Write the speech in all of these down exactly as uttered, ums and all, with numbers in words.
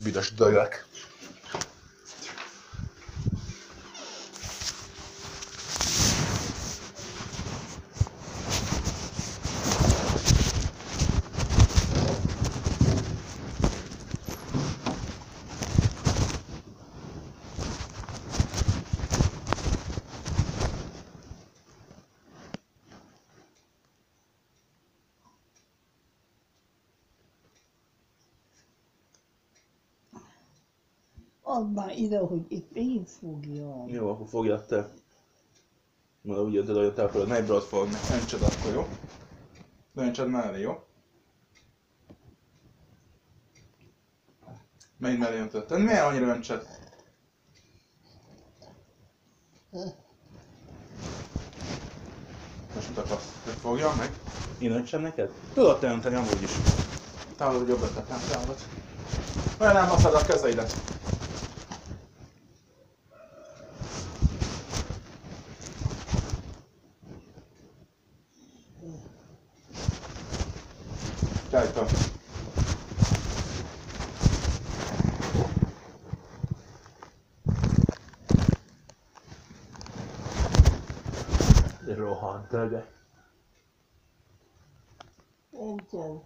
büdös dögök. Add már ide, hogy itt én fogjam. Jó, akkor fogjad te. Majd úgy jötted, hogy te akarod, ne ebből fogni, öntsed akkor, jó? Öntsed mellé, jó? Melyik mellé öntöd? Te miért annyira öntsed? Most mit akarsz? Hogy fogjam meg? Én öntsem neked? Tudod te önteni amúgy is. Távolod, hogy jobb ötlet, nem távolod. Olyan nem használd a kezeidet. Rajta. Rohadt döge. Engem.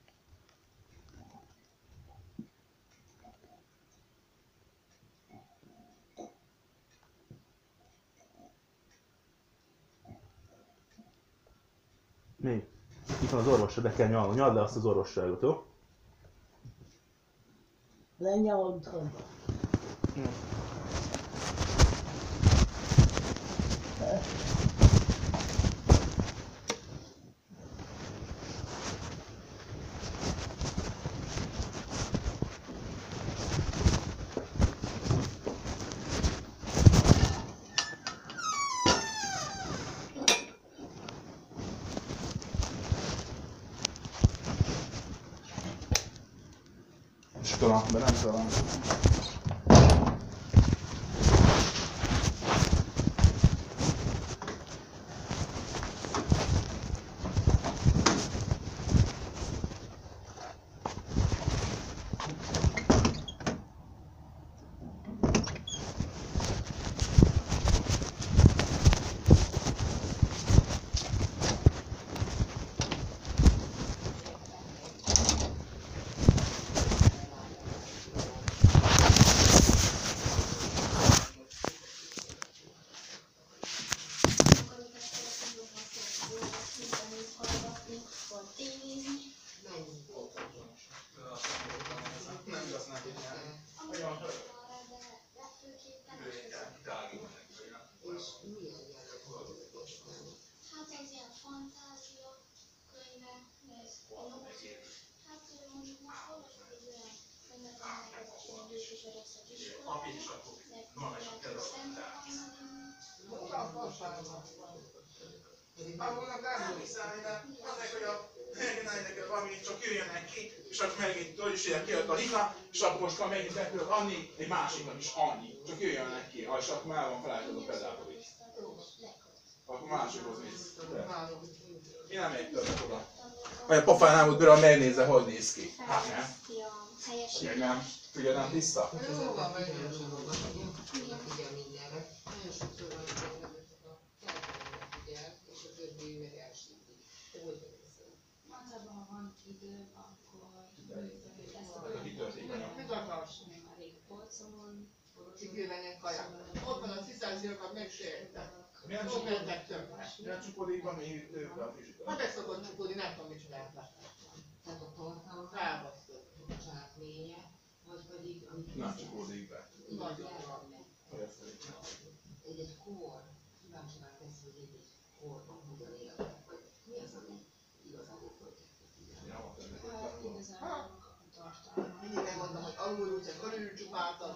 Mi? Itt van az orvosra, be kell nyalni. Nyald le azt az orvosságot, jó? Lenyaltam. Hm. Iskola, de nem tudom. Csak jöjjenek ki, és akkor megint tudod is ilyen kijött a hita, és akkor most már megint meg tudok adni, egy másiknak is annyi. Csak jöjjenek ki, és akkor már van felállítod a pedáltól is. Akkor másikhoz mész. Én nem megyek többet oda. Olyan pofánál volt bőle, megnézze, hogy néz ki. Hát nem. Figyelj nem. Figyelj nem tiszta. Jó van, mert én sem olvasom. Figyel mindenre. Nagyon sokszor van, hogy a kellemetlen figyel, és a többi meg elsítik. Hogy érzem? Általában, ha van idő, akkor ezt a Mit akarsz? a régi polcomon, Kikülvenjen kaját. Ott van a cisztáziókat, megsértek. Milyen Ott mentek többet. Milyen csukódékban mi őkkel a fizika? Hát ezt szokott csukódni, nem tudom, mit csináltak. Tehát a tartalma, Rábasztott. a zsákménye, vagy pedig amit Nem csukódik be. Nagyon jó. Olyat szerintem. egy-egy kor, kíváncsian tesz, hogy egy-egy korban hogyan élnek, vagy mi az, ami igazából fölkelti figyelmet. Ja, ott ennek hát egy igazából a tartalma. Mindig megmondom, hogy alul úgyhogy körül csupáltam.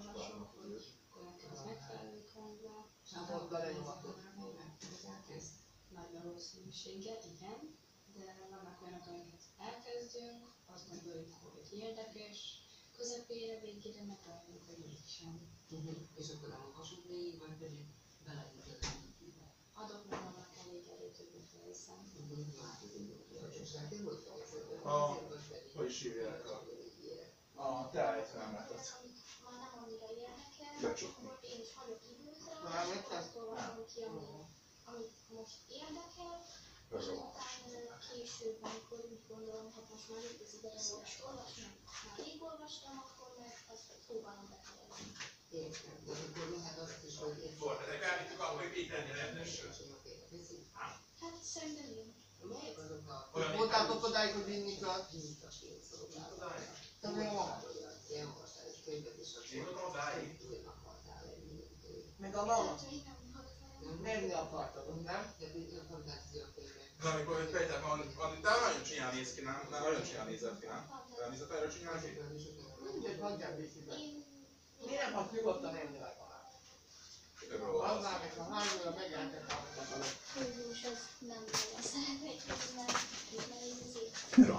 Az megfelelő könyvbe, Ott belenyomatott. elkezd nagy valószínűséggel, igen, de vannak olyanok, amiket elkezdünk, azt gondoljuk, hogy érdekes, közepére, végére meg rájönünk, hogy mégsem. És akkor nem olvasod végig, vagy pedig beleírod a YouTube-be. Adok magamnak elég erőt, hogy befejezem. Hát ez egy jó kérdés. Neked volt fejezet? A, hogy is hívják a, A te ejtőemletet. Már nem annyira érdekel, Lecsukni. akkor én is hagyok időtre, Már és vettem? azt olvasom ki, ami, amit most érdekel, és aztán később, amikor úgy gondolom, hogy most már itt az ideje volt is olvasni, már rég olvastam, akkor meg azt próbálom befejezni. Értem, de akkor lehet azt is, hogy én Volt, de elvittük akkor, hogy mit tenni rendes. Hát szerintem én. melyek azok a... Olyan Voltátok odáig, hogy vinni kell? Odáig. Te mi van? Ilyen olvastál egy könyvet, és akkor... Én oda odáig. Túl akartál lenni. Meg a mama. Hát, hogy nem hallottam. Nem akartad, nem? De én fantázió könyvet. De amikor itt Péter van, van, de nagyon csúnyán néz ki, nem? Nem, nagyon csúnyán nézett ki, nem? Nem nézett erről csúnyán ki? Mindegy, hagyjál vissza. Én... Miért nem hagysz nyugodtan enni legalább? Annál meg a hány óra megjelentek a Főhős az nem nagyon szeretnék, mert mert én azért...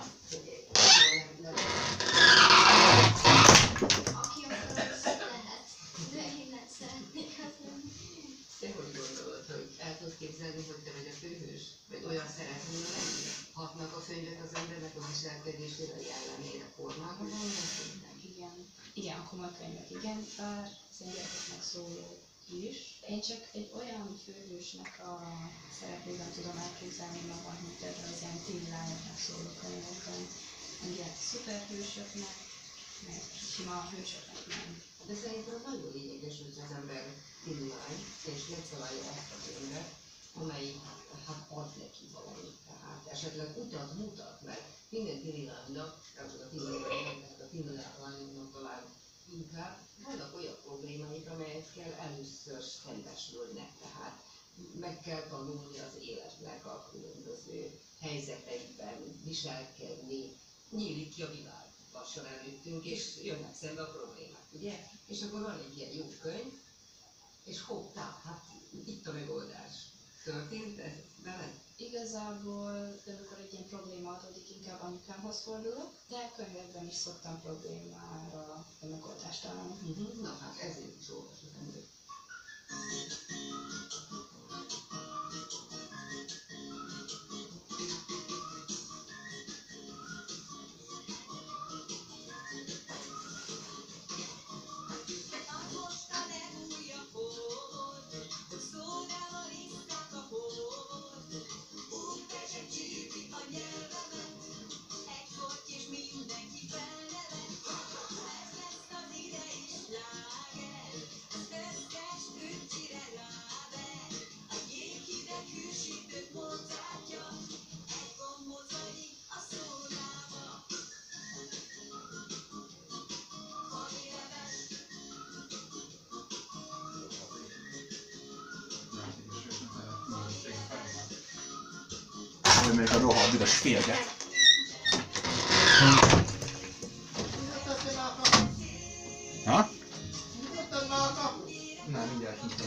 Aki akar, az lehet. De én nem szeretnék az lenni. Te hogy gondolod, hogy el tudod képzelni, hogy te vagy a főhős? Vagy olyan szeretnél lenni? Hatnak a könyvek az embernek a viselkedésére, a jellemére, formákban? Igen. Igen, a komoly könyvek, igen, bár az én gyerekeknek szóló is. Én csak egy olyan főhősnek a szerepében tudom elképzelni magam, mint például az ilyen teen lányoknak szóló könyvekben. Meg ilyen szuperhősöknek, meg sima hősöknek nem. De szerintem nagyon lényeges, hogy az ember tinilány, és megtalálja azt a könyvet, amelyik hát ad neki valamit. Tehát esetleg utat mutat, mert minden tinilánynak, nem csak a tinilánynak, a tinilánynak talán inkább, vannak olyan problémáik, amelyekkel először szembesülnek, tehát meg kell tanulni az életnek a különböző helyzeteikben, viselkedni, nyílik ki a világ lassan előttünk, és jönnek szembe a problémák, ugye? És akkor van egy ilyen jó könyv, és hoppá, hát itt a megoldás. Történt ez veled? Igazából, amikor egy ilyen probléma adódik, inkább anyukámhoz fordulok, de könyvekben is szoktam problémára a megoldást találni. Uh-huh. Na hát ezért is olvasok ember. Még a rohadt üres férget. Ha? Nyugodtan már a kaput! Nem, mindjárt nyitom.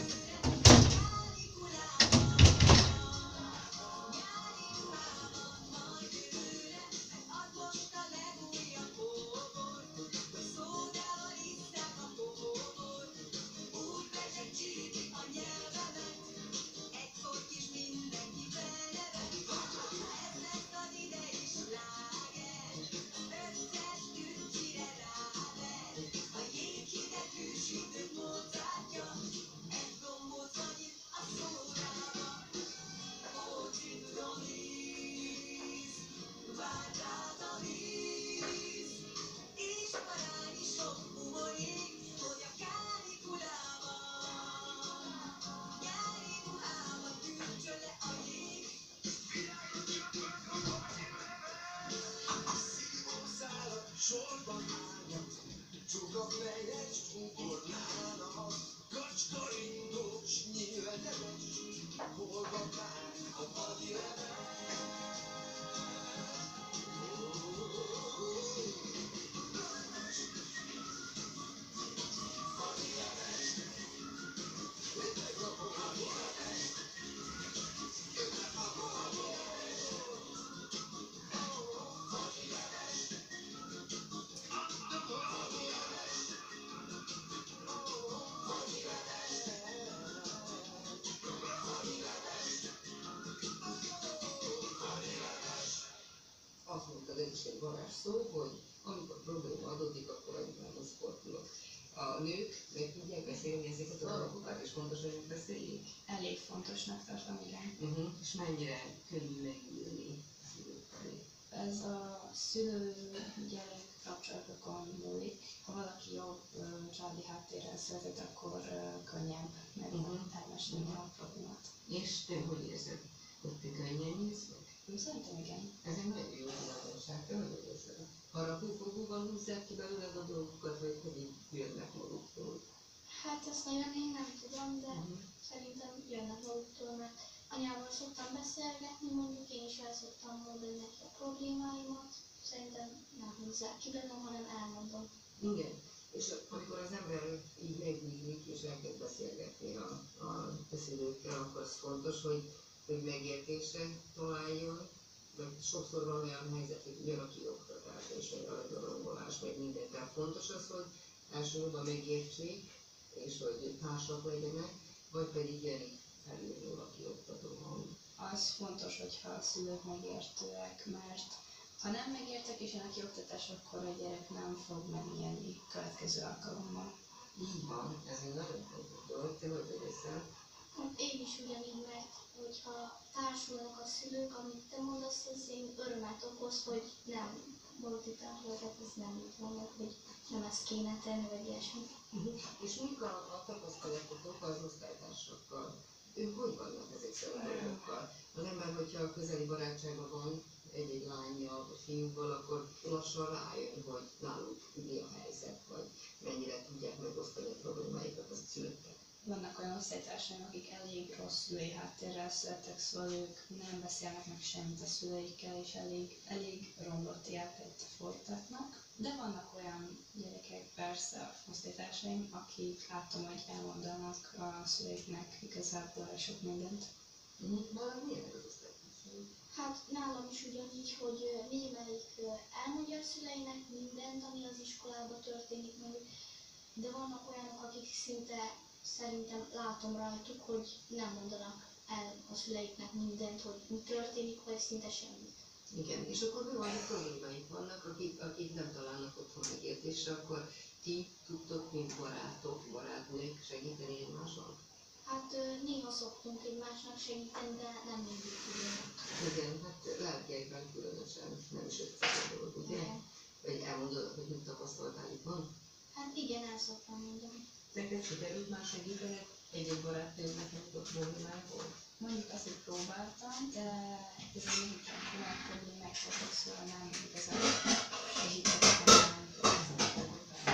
A nők meg tudják beszélni ezeket a dolgokat, és fontos, hogy beszéljék. Elég fontosnak tartom, igen. Uh-huh. És mennyire könnyű megülni a szülők felé. Ez a szülő-gyerek kapcsolatokon múlik. Ha valaki jobb ö, családi háttérrel született, akkor ö, könnyebb meg Mhm. elmesélni a problémát. És te hogy érzed? Hogy te könnyen nyílsz meg? Szerintem igen. Ez egy nagyon jó tulajdonság, te hogy érzed? Harapófogóval húzzák ki belőled a dolgokat, vagy pedig jönnek maguktól? Hát ezt nagyon én nem tudom, de Uh-huh. szerintem jönnek maguktól, mert anyával szoktam beszélgetni, mondjuk én is el szoktam mondani neki a problémáimat. Szerintem nem húzzák ki bennem, hanem elmondom. Igen. És amikor az ember így megnyílik és elkezd beszélgetni a, a beszélőkkel, akkor az fontos, hogy, hogy megértésre találjon, mert sokszor van olyan helyzet, hogy jön a kioktatás és jön a dorongolás, meg minden. Tehát fontos az, hogy elsősorban megértsék, és hogy társak legyenek, vagy pedig jön felülről a kioktató hang. Az fontos, hogyha a szülők megértőek, mert ha nem megértek és jön a kioktatás, akkor a gyerek nem fog megnyílni következő alkalommal. Így van, ez egy nagyon fontos dolog, te hogy érzel? Hát én is ugyanígy, mert hogyha társulnak a szülők, amit te mondasz, az én örömet okoz, hogy nem multitársulnak, ez nem így van, hogy nem ezt kéne tenni, vagy ilyesmi. Uh-huh. És mik a, a tapasztalatotok az osztálytársakkal? Ők hogy vannak ezekkel a dolgokkal? Az ember, hogyha a közeli barátságban van egy-egy lányjal vagy fiúval, akkor lassan rájön, hogy náluk mi a helyzet, vagy mennyire tudják megosztani a problémáikat az szülőkkel. Vannak olyan osztálytársaim, akik elég rossz szülői háttérrel születtek, szóval ők nem beszélnek meg semmit a szüleikkel, és elég, elég romlott életet folytatnak. De vannak olyan gyerekek, persze osztálytársaim, akik látom, hogy elmondanak a szüleiknek igazából sok mindent. Uh-huh. Nálad milyen az osztálytársaim? Hát nálam is ugyanígy, hogy ö, némelyik ö, elmondja a szüleinek mindent, ami az iskolában történik mondjuk, de vannak olyanok, akik szinte szerintem látom rajtuk, hogy nem mondanak el a szüleiknek mindent, hogy mi történik, vagy szinte semmit. Igen, és akkor mi van, hogy problémáik vannak, akik, akik nem találnak otthon megértésre, akkor ti tudtok, mint barátok, barátnők segíteni egymáson? Hát ö, néha szoktunk egymásnak segíteni, de nem mindig tudunk. Igen, hát lelkiekben különösen nem is egyszerű dolog, ugye? Igen. Vagy elmondod, hogy mit tapasztaltál itt van? Hát igen, el szoktam mondani. Neked sikerült már segítened egy-egy barátnőnek, amikor problémája volt? Mondjuk azt, hogy próbáltam, de ez egy inkább olyan problémák voltak, szóval nem igazán segítettem, hanem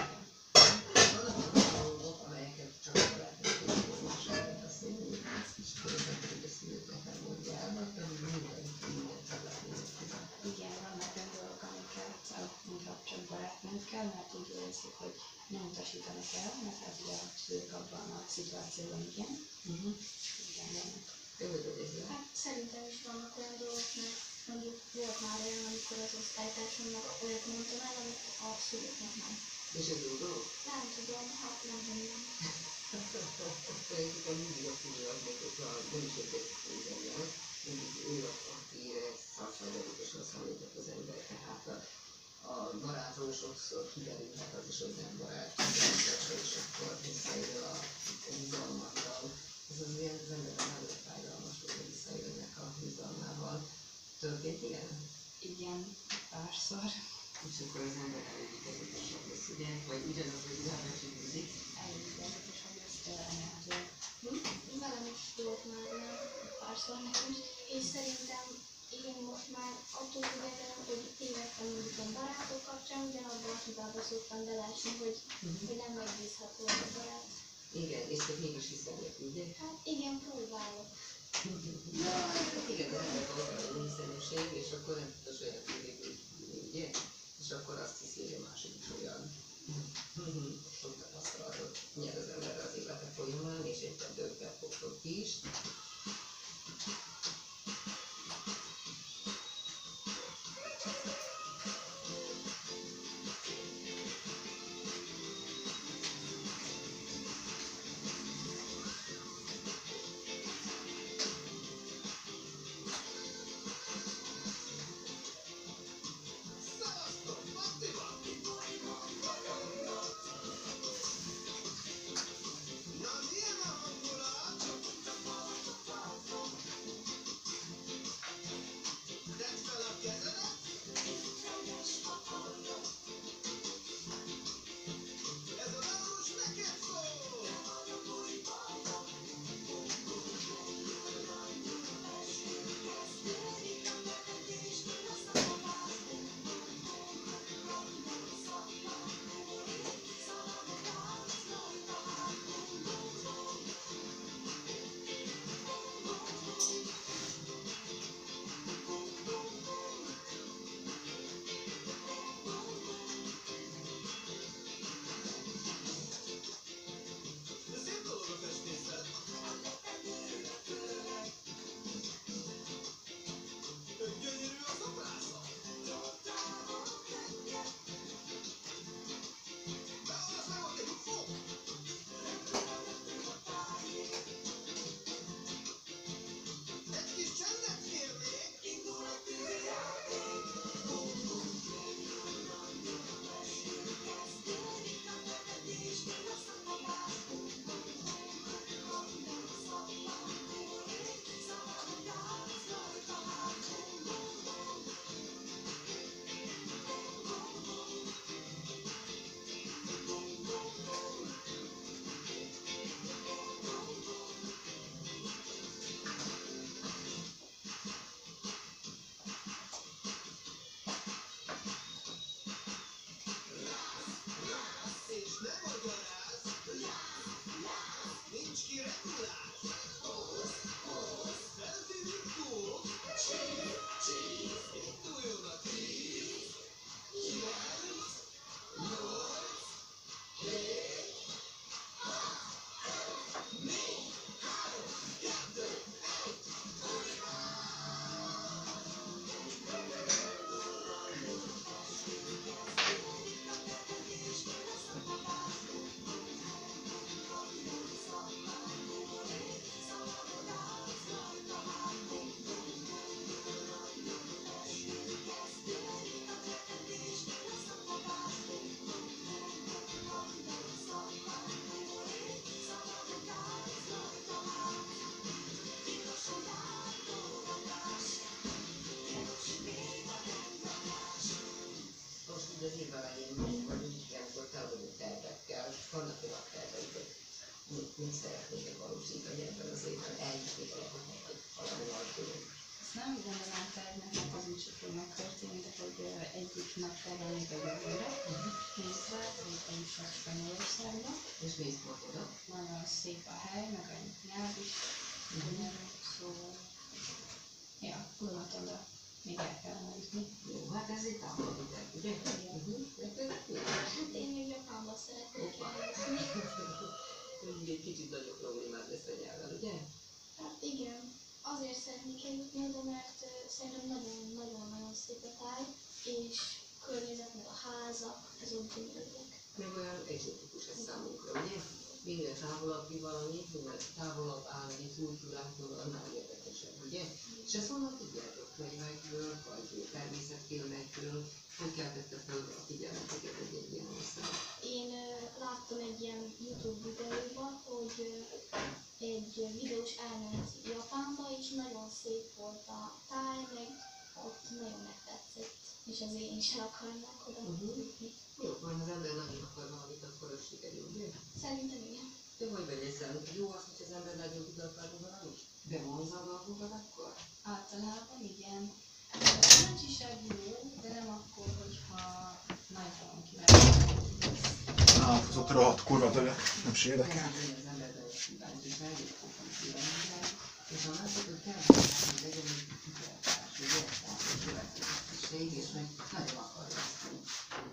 Vannak olyan dolgok, amelyeket csak a barátnők tudnak másoknak beszélni, és akkor ezek pedig a szülőknek nem mondja el, vagy pedig minden, minden területén. igen, vannak olyan dolgok, amiket inkább csak barátnőkkel, mert úgy érzik, hogy nem utasítanak el, mert hát ugye a szülők abban a szituációban igen. Uh-huh. Igen, vannak. Te hogy vagy ezzel? Hát szerintem is vannak olyan dolgok, mert mondjuk volt már olyan, amikor az osztálytársamnak olyat mondtam el, amit a szülőknek nem. És ez jó dolog? Nem tudom, hát nem tudom. Tulajdonképpen mindig a szülő az meg, hogyha nem is érdezik mindennel, mindig ő az, akire százszázalékosan számított az ember. Tehát a, a barátról sokszor kiderülhet az is, hogy nem barát, és akkor visszaél a bizalmakkal. Ez az ilyen az emberben nagyon fájdalmas, hogy visszaélnek a bizalmával. Történt ilyen? Igen, párszor. És akkor az ember elég idegesebb lesz, ugye? Vagy ugyanaz, hogy idegesítődik. Elég érdekes, hogy ezt elmondja. Velem is volt már olyan párszor nekem is, és szerintem én most már attól függetlenül, hogy tévedtem mondjuk a barátok kapcsán, ugyanabban a hibába szoktam beleesni, hogy, hogy nem megbízható az a barát. Igen, és te mégis hiszel neki, ugye? Hát igen, próbálok. Ja, igen, az ember van a hiszeműség, és akkor nem tudod olyan tűnik, ugye? És akkor azt hiszi, hogy a másik is olyan. Sok tapasztalatot nyer az ember az élete folyamán, és egyben többet fogtok ti is. mit szeretnék valósítani ebben az évben, eljutni valahova, vagy valahol tudunk. Ezt nem gondolom tervnek, mert az úgy fog megtörténni, de hogy ö, egyik megtervelni a jövőre, Pénzre, végül is a Spanyolországba. És mit volt oda? Nagyon szép a hely, meg a nyelv is, gyönyörű, szóval, ja, gondoltam, de még el kellene jutni. Jó, hát ez itt távolitek, ugye? Uh-huh. Hát én még Japánba szeretnék elmenni. Mindig egy kicsit nagyobb problémád lesz a nyelven, ugye? Hát igen, azért szeretnék eljutni oda, mert ö, szerintem nagyon-nagyon-nagyon szép a táj, és környezet, meg a házak, ez úgy gyönyörűek. Meg olyan egzotikus ez számunkra, ugye? Minél távolabb ki valami, minél távolabb állni kultúráktól, annál érdekesebb, ugye? És ezt honnan tudjátok? Könyvekből, vagy természetfilmekből? Hogy keltette fel a figyelmeteket egy ilyen ország? Én ö, láttam egy ilyen YouTube videóban, hogy ö, egy videós elment Japánba, és nagyon szép volt a táj, meg ott nagyon megtetszett, és ezért én is el akarnák oda Mhm. jutni. Jó, ha az ember nagyon akar valamit, akkor az sikerül, ugye? Szerintem igen. De hogy vagy ezzel? Jó az, hogy az ember nagyon tud akarni valamit? Bevonza a dolgokat akkor? Általában igen. Szerencsiság jó, de nem akkor, hogyha nagyon kíváncsi. Hát, az ott rohadt kurva tőle, nem is érdekel. Az emberben egy kíváncsiság, egy fokú kíváncsiság, és a másik, hogy kell, hogy legyen egy kitartás, egy értás, egy következetesség, és meg nagyon akarja azt, hogy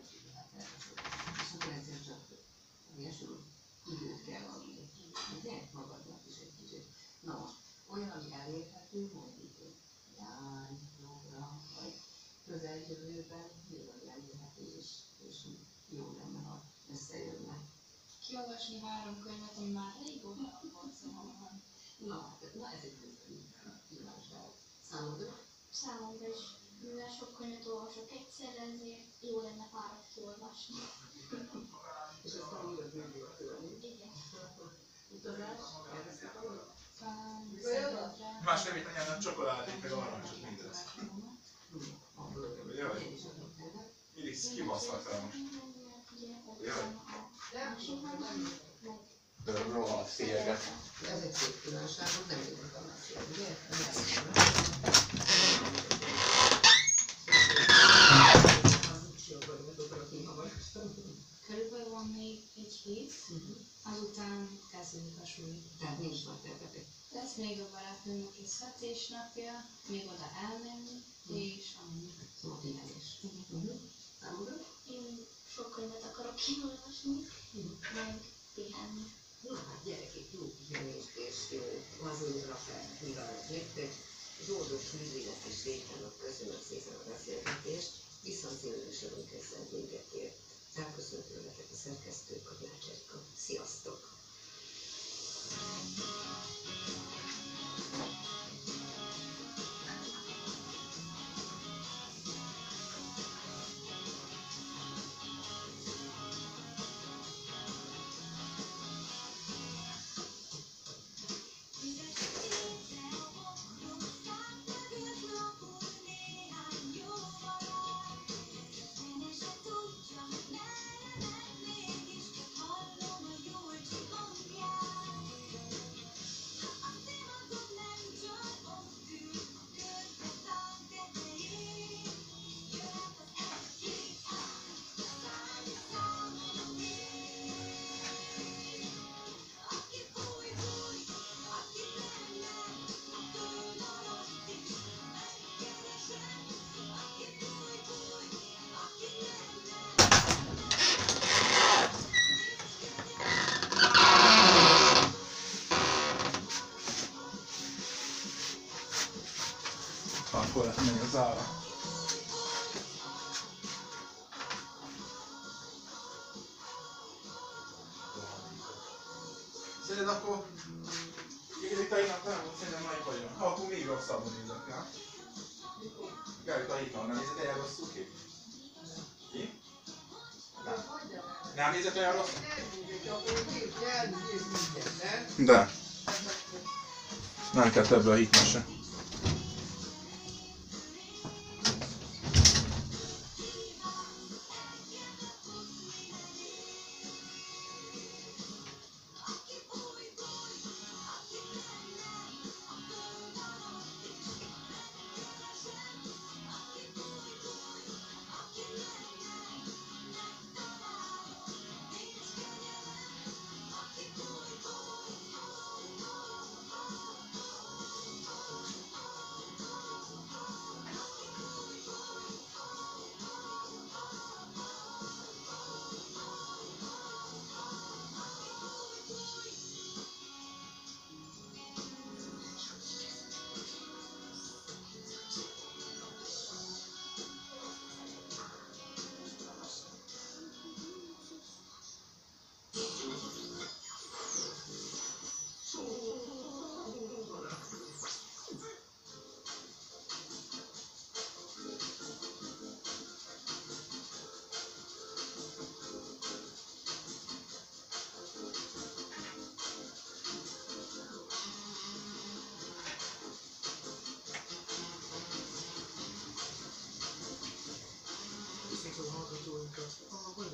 és akkor egyszer csak ilyesmi időt kell adni. Ugye? Magadnak is egy kicsit. Na most, olyan, ami elérhető, mondjuk, hogy jány, jogra, vagy közeljövőben, nyilván elérhető, és, és jó lenne, ha összejönne. Kiolvasni három könyvet, ami már régóta volt szóval. Na, na ez egy kívánság. Számodra? Számomra is, mivel sok könyvet olvasok egyszerre, ezért jó lenne párat kiolvasni. És aztán újra bővül tőlni. Igen. Utazás? Erre szakadod? Szegedre. Más nem itt anyának csokoládét, meg arrancsot mindez. Jaj. Én is adok neked. Mindig kibaszhat rá most. De rohadt félget. Ez egy szép kívánságod, nem jövök a másról, ugye? Körülbelül van még egy hét, azután kezdődik a súly. Tehát nincs nagy tervetek. Lesz még a barátnőmnek egy születésnapja, még oda elmenni, és annyi. Szóval pihenés. Igen. Számodra? Én sok könyvet akarok kiolvasni, meg pihenni. Na hát gyerekek, jó pihenést és lazulra fel, kívánok nektek. Zsoldos Lülinek és Rékának köszönöm szépen a beszélgetést, viszont szívesen köszönt mindkettőt. Elköszönt tőletek a szerkesztő Kovács Erika. Sziasztok! Akkor lehet menni az ára. Szerinted akkor Gerita nem volt szerintem nagy vagyon. Ha akkor még rosszabbul nézek, nem? Gerita Hita, nem nézett olyan rosszul ki? Ki? Nem. Nem nézett olyan rosszul? De. Nem kell ebből a hitnek se.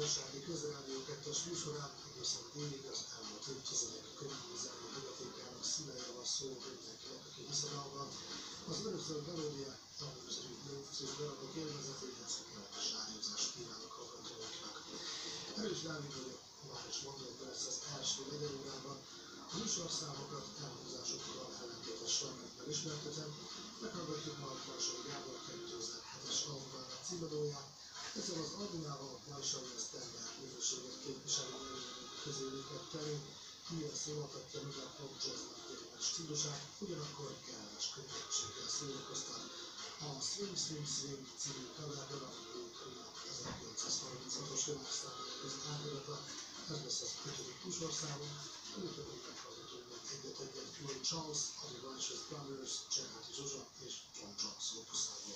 gazdasági közelelő kettes műsorán egészen délig az elmúlt évtizedek könyvvizelő hagyatékának színejáról szóló mindenkinek, aki viszonyalban az örökzöld melódiák, tanulszerű nőfűzés darabok élvezetéhez kellemes rádiózást kívánok hallgatóinknak. Erős Dávid vagyok, már is mondom, hogy lesz az első negyedórában. A műsorszámokat elhúzásokkal ellentétes sorrendben ismertetem, meghallgatjuk majd Balsai Gábor kétezer-hetes albumának címadóját, ezzel az albumával Balsai Esztergár minőséget képviselő előadók közéléket terén, milyen szólaltatja meg a pop jazznak tényleges stílusát, ugyanakkor kellemes könnyedséggel szórakoztat. A Swing Swing Swing című kaverben, ami Blue ezerkilencszázharminchatos világszámok között átirata, ez lesz az ötödik műsorszámunk, előtte pedig meghallgatunk meg egyet-egyet Ray Charles, a The Righteous Brothers, Cseháti Zsuzsa és John Jones opuszából.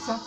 Vissza.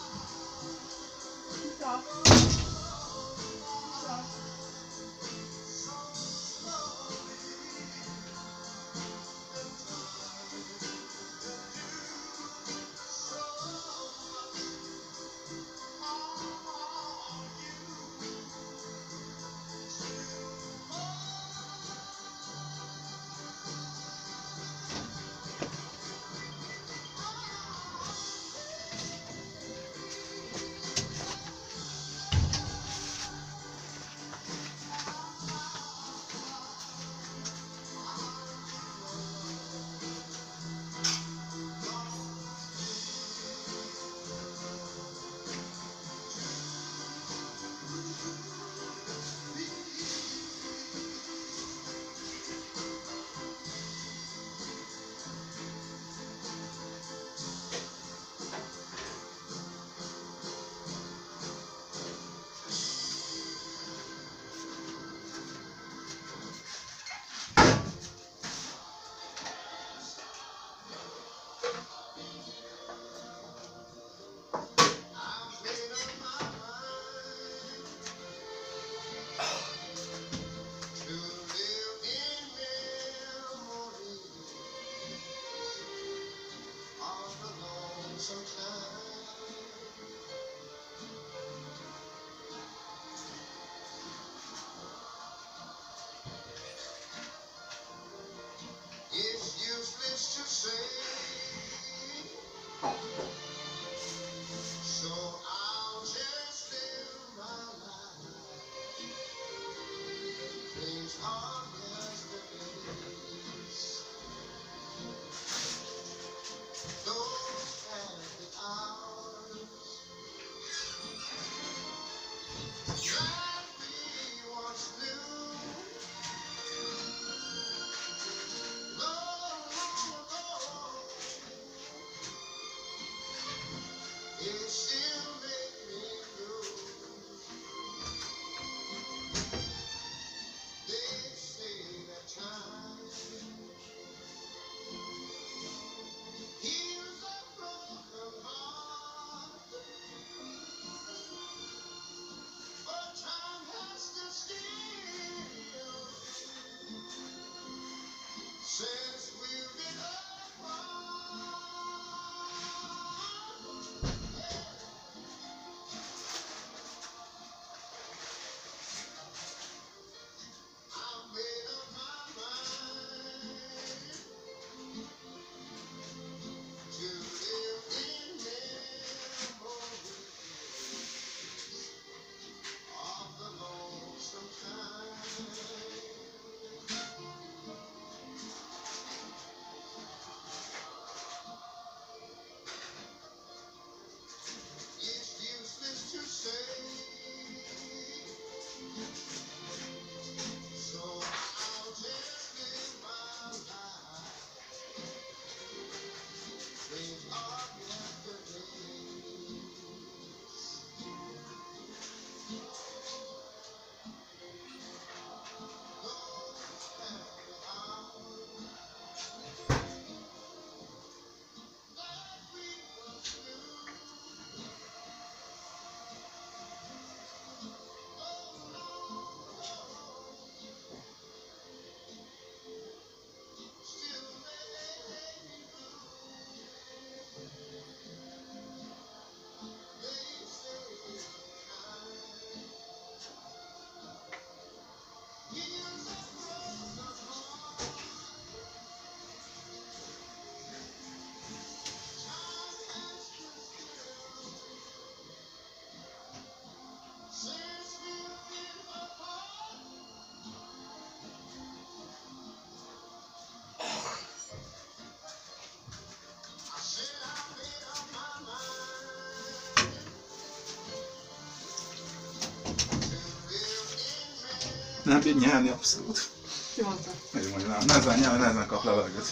Nem bír nyelni abszolút. Ki mondta? Én mondja, nem, nehezen nyelni, nehezen kap levegőt.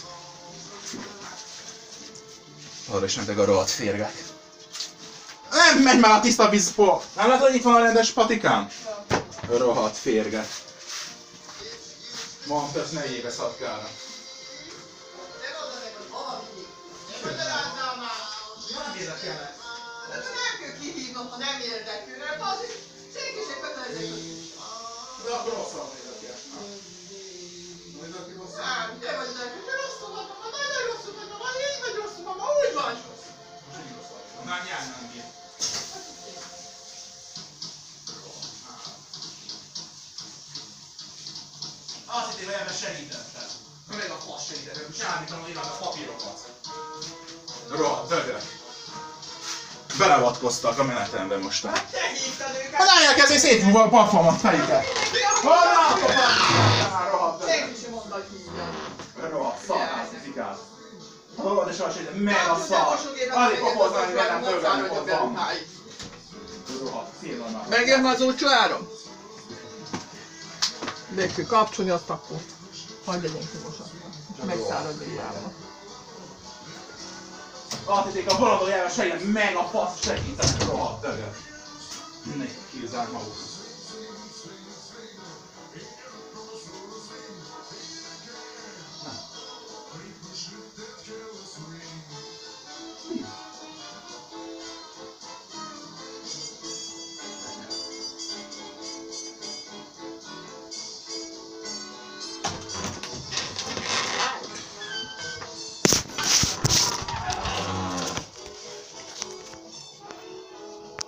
Arra is mentek a rohadt férgák. Nem, menj már a tiszta vízból! Nem látod, hogy itt van a rendes patikám? Rohadt férge. Mondta, ezt ne éve szatkára. Nem érdekelne. Nem kell kihívnom, ha nem érdekel, mert azért senki sem kötelező. De akkor rosszul nézek ki. Majd aki rosszul. Nem, te vagy nekünk, te rosszul van, ha nagyon rosszul van, ha így vagy rosszul van, ma úgy van. Most így rosszul van. Na, nyár nem bír. Azt hittem, hogy ebben segítettem. Meg a fasz segítettem, csináltam hogy a papírokat. Rohadt, dögök. Beleavatkoztak a menetembe most. Hát te hívtad őket. Hát állják ezért szétfúgva a pafamat fejüket. Hallják a pafamat! Rohadt, dögök. Senki sem mondta, hogy hívjam. Rohadt, szarrász, fikát. Hol de soha segítettem, meg a szar. Alig pafozzál, hogy velem fölvenni, hogy van. Rohadt, szélvonal. Megjön az úcsó áram? Végül kapcsolni azt akkor. Hagyd legyen kimosatva. Megszárad éjjel. Azt hitték, a vonaton járva segítem, meg a fasz segítem, rohadt dögök. Mindenki kihúzzák maguk.